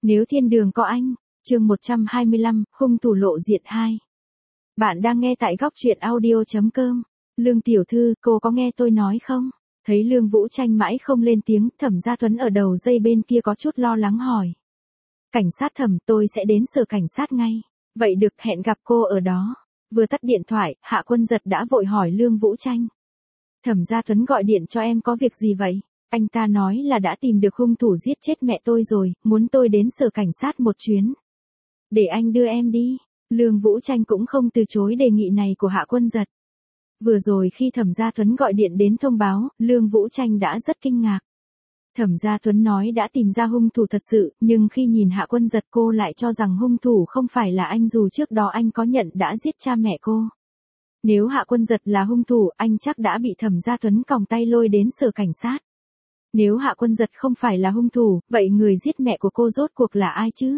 Nếu thiên đường có anh, chương 125, hung thủ lộ diện 2. Bạn đang nghe tại góc truyện audio.com. Lương tiểu thư, cô có nghe tôi nói không? Thấy Lương Vũ Tranh mãi không lên tiếng, Thẩm Gia Tuấn ở đầu dây bên kia có chút lo lắng hỏi. Cảnh sát Thẩm, tôi sẽ đến sở cảnh sát ngay. Vậy được, hẹn gặp cô ở đó. Vừa tắt điện thoại, Hạ Quân Giật đã vội hỏi Lương Vũ Tranh. Thẩm Gia Tuấn gọi điện cho em có việc gì vậy? Anh ta nói là đã tìm được hung thủ giết chết mẹ tôi rồi, muốn tôi đến sở cảnh sát một chuyến. Để anh đưa em đi. Lương Vũ Tranh cũng không từ chối đề nghị này của Hạ Quân Giật. Vừa rồi khi Thẩm Gia Tuấn gọi điện đến thông báo, Lương Vũ Tranh đã rất kinh ngạc. Thẩm Gia Tuấn nói đã tìm ra hung thủ thật sự, nhưng khi nhìn Hạ Quân Giật cô lại cho rằng hung thủ không phải là anh dù trước đó anh có nhận đã giết cha mẹ cô. Nếu Hạ Quân Giật là hung thủ, anh chắc đã bị Thẩm Gia Tuấn còng tay lôi đến sở cảnh sát. Nếu Hạ Quân Giật không phải là hung thủ, vậy người giết mẹ của cô rốt cuộc là ai chứ?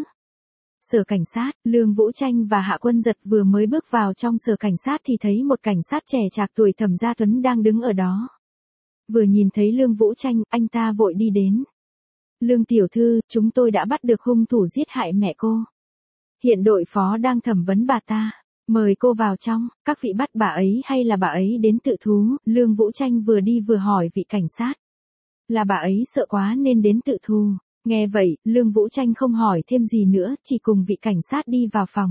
Sở cảnh sát, Lương Vũ Tranh và Hạ Quân Giật vừa mới bước vào trong sở cảnh sát thì thấy một cảnh sát trẻ trạc tuổi Thẩm Gia Tuấn đang đứng ở đó. Vừa nhìn thấy Lương Vũ Tranh, anh ta vội đi đến. Lương tiểu thư, chúng tôi đã bắt được hung thủ giết hại mẹ cô. Hiện đội phó đang thẩm vấn bà ta. Mời cô vào trong, các vị bắt bà ấy hay là bà ấy đến tự thú? Lương Vũ Tranh vừa đi vừa hỏi vị cảnh sát. Là bà ấy sợ quá nên đến tự thú. Nghe vậy, Lương Vũ Tranh không hỏi thêm gì nữa, chỉ cùng vị cảnh sát đi vào phòng.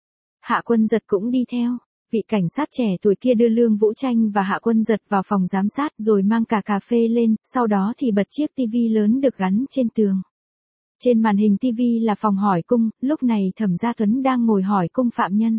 Hạ Quân Giật cũng đi theo. Vị cảnh sát trẻ tuổi kia đưa Lương Vũ Tranh và Hạ Quân Giật vào phòng giám sát rồi mang cả cà phê lên, sau đó thì bật chiếc tivi lớn được gắn trên tường. Trên màn hình tivi là phòng hỏi cung, lúc này Thẩm Gia Tuấn đang ngồi hỏi cung phạm nhân.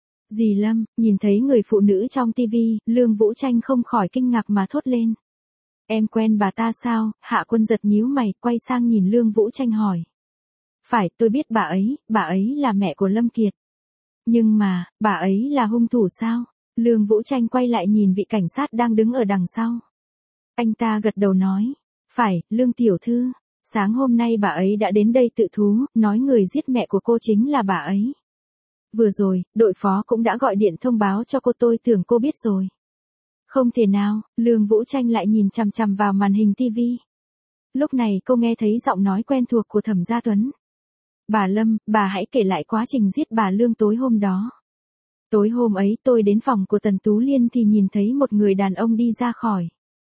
Dì Lâm, nhìn thấy người phụ nữ trong tivi, Lương Vũ Tranh không khỏi kinh ngạc mà thốt lên. Em quen bà ta sao? Hạ Quân Giật nhíu mày, quay sang nhìn Lương Vũ Tranh hỏi. Phải, tôi biết bà ấy là mẹ của Lâm Kiệt. Nhưng mà, bà ấy là hung thủ sao? Lương Vũ Tranh quay lại nhìn vị cảnh sát đang đứng ở đằng sau. Anh ta gật đầu nói. Phải, Lương tiểu thư. Sáng hôm nay bà ấy đã đến đây tự thú, nói người giết mẹ của cô chính là bà ấy. Vừa rồi, đội phó cũng đã gọi điện thông báo cho cô, tôi tưởng cô biết rồi. Không thể nào, Lương Vũ Tranh lại nhìn chằm chằm vào màn hình tivi. Lúc này cô nghe thấy giọng nói quen thuộc của Thẩm Gia Tuấn. Bà Lâm, bà hãy kể lại quá trình giết bà Lương tối hôm đó. Tối hôm ấy tôi đến phòng của Tần Tú Liên thì nhìn thấy một người đàn ông đi ra khỏi.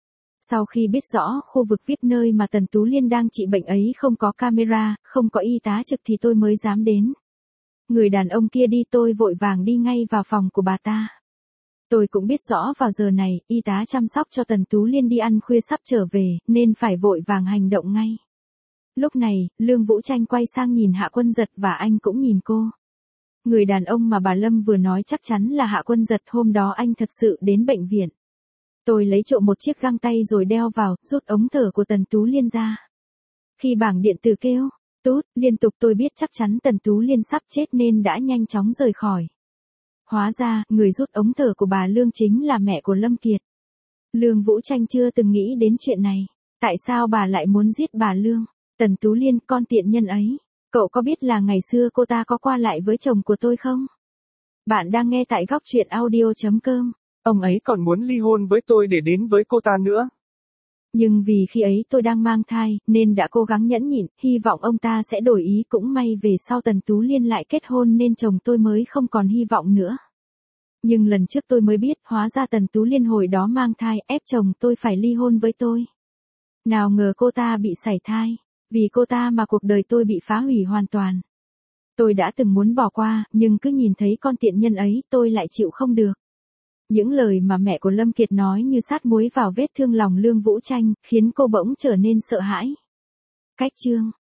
Sau khi biết rõ khu vực VIP nơi mà Tần Tú Liên đang trị bệnh ấy không có camera, không có y tá trực thì tôi mới dám đến. Người đàn ông kia đi tôi vội vàng đi ngay vào phòng của bà ta. Tôi cũng biết rõ vào giờ này, y tá chăm sóc cho Tần Tú Liên đi ăn khuya sắp trở về, nên phải vội vàng hành động ngay. Lúc này, Lương Vũ Tranh quay sang nhìn Hạ Quân Giật và anh cũng nhìn cô. Người đàn ông mà bà Lâm vừa nói chắc chắn là Hạ Quân Giật, hôm đó anh thật sự đến bệnh viện. Tôi lấy trộm một chiếc găng tay rồi đeo vào, rút ống thở của Tần Tú Liên ra. Khi bảng điện tử kêu, tút, liên tục tôi biết chắc chắn Tần Tú Liên sắp chết nên đã nhanh chóng rời khỏi. Hóa ra, người rút ống thở của bà Lương chính là mẹ của Lâm Kiệt. Lương Vũ Tranh chưa từng nghĩ đến chuyện này. Tại sao bà lại muốn giết bà Lương? Tần Tú Liên, con tiện nhân ấy. Cậu có biết là ngày xưa cô ta có qua lại với chồng của tôi không? Bạn đang nghe tại góc truyện audio.com. Ông ấy còn muốn ly hôn với tôi để đến với cô ta nữa. Nhưng vì khi ấy tôi đang mang thai, nên đã cố gắng nhẫn nhịn, hy vọng ông ta sẽ đổi ý, cũng may về sau Tần Tú Liên lại kết hôn nên chồng tôi mới không còn hy vọng nữa. Nhưng lần trước tôi mới biết, hóa ra Tần Tú Liên hồi đó mang thai, ép chồng tôi phải ly hôn với tôi. Nào ngờ cô ta bị sảy thai, vì cô ta mà cuộc đời tôi bị phá hủy hoàn toàn. Tôi đã từng muốn bỏ qua, nhưng cứ nhìn thấy con tiện nhân ấy, tôi lại chịu không được. Những lời mà mẹ của Lâm Kiệt nói như sát muối vào vết thương lòng Lương Vũ Tranh, khiến cô bỗng trở nên sợ hãi. Cách chương